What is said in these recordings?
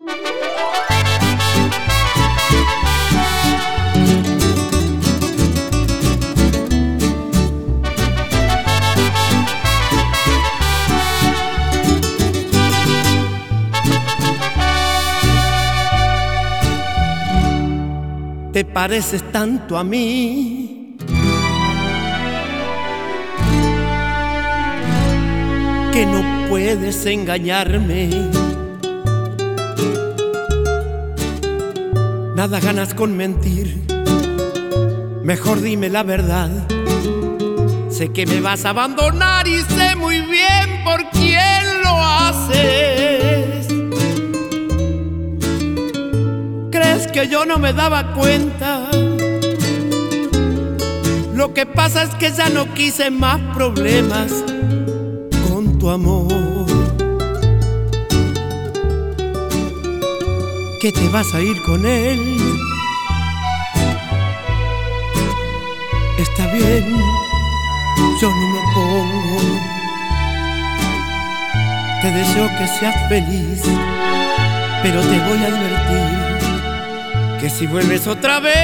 Te pareces tanto a mí que no puedes engañarme. Nada ganas con mentir, mejor dime la verdad. Sé que me vas a abandonar y sé muy bien por quién lo haces. ¿Crees que yo no me daba cuenta? Lo que pasa es que ya no quise más problemas con tu amor. ¿Que te vas a ir con él? Está bien, yo no me opongo. Te deseo que seas feliz, pero te voy a advertir que si vuelves otra vez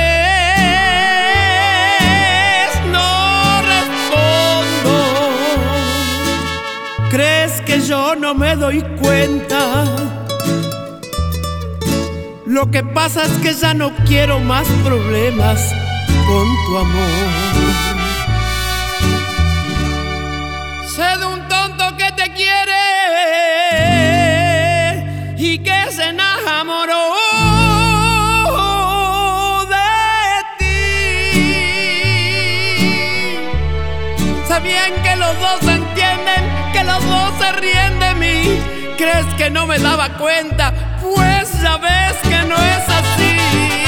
no respondo. ¿Crees que yo no me doy cuenta? Lo que pasa es que ya no quiero más problemas con tu amor. Sé de un tonto que te quiere y que se enamoró de ti. Sé bien que los dos se entienden, que los dos se ríen de mí. ¿Crees que no me daba cuenta? Pues ya ves que no es así.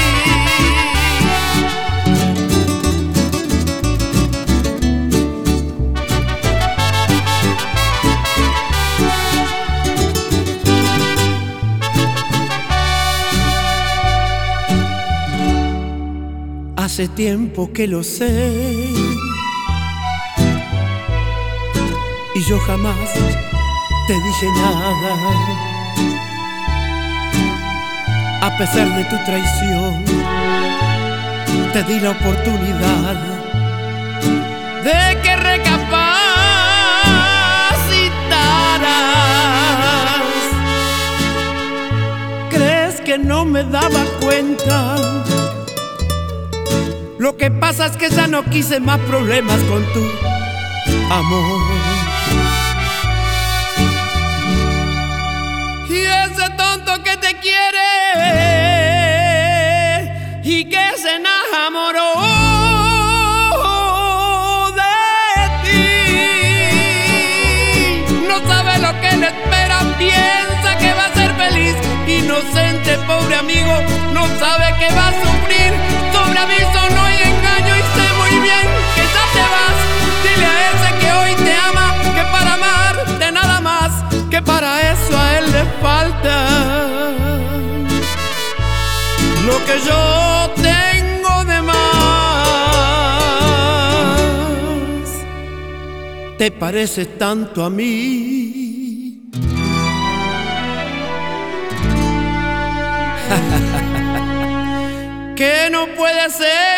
Hace tiempo que lo sé y yo jamás te dije nada. A pesar de tu traición, te di la oportunidad de que recapacitaras. ¿Crees que no me daba cuenta? Lo que pasa es que ya no quise más problemas con tu amor. Y ese tonto que te quiere y que se enamoró de ti, no sabe lo que le espera, piensa que va a ser feliz. Inocente, pobre amigo, no sabe que va a sufrir. Sobre aviso no hay engaño y sé muy bien que ya te vas. Dile a ese que hoy te ama que para amarte nada más, que para eso a él le falta lo que yo tengo de más. Te pareces tanto a mí que no puede ser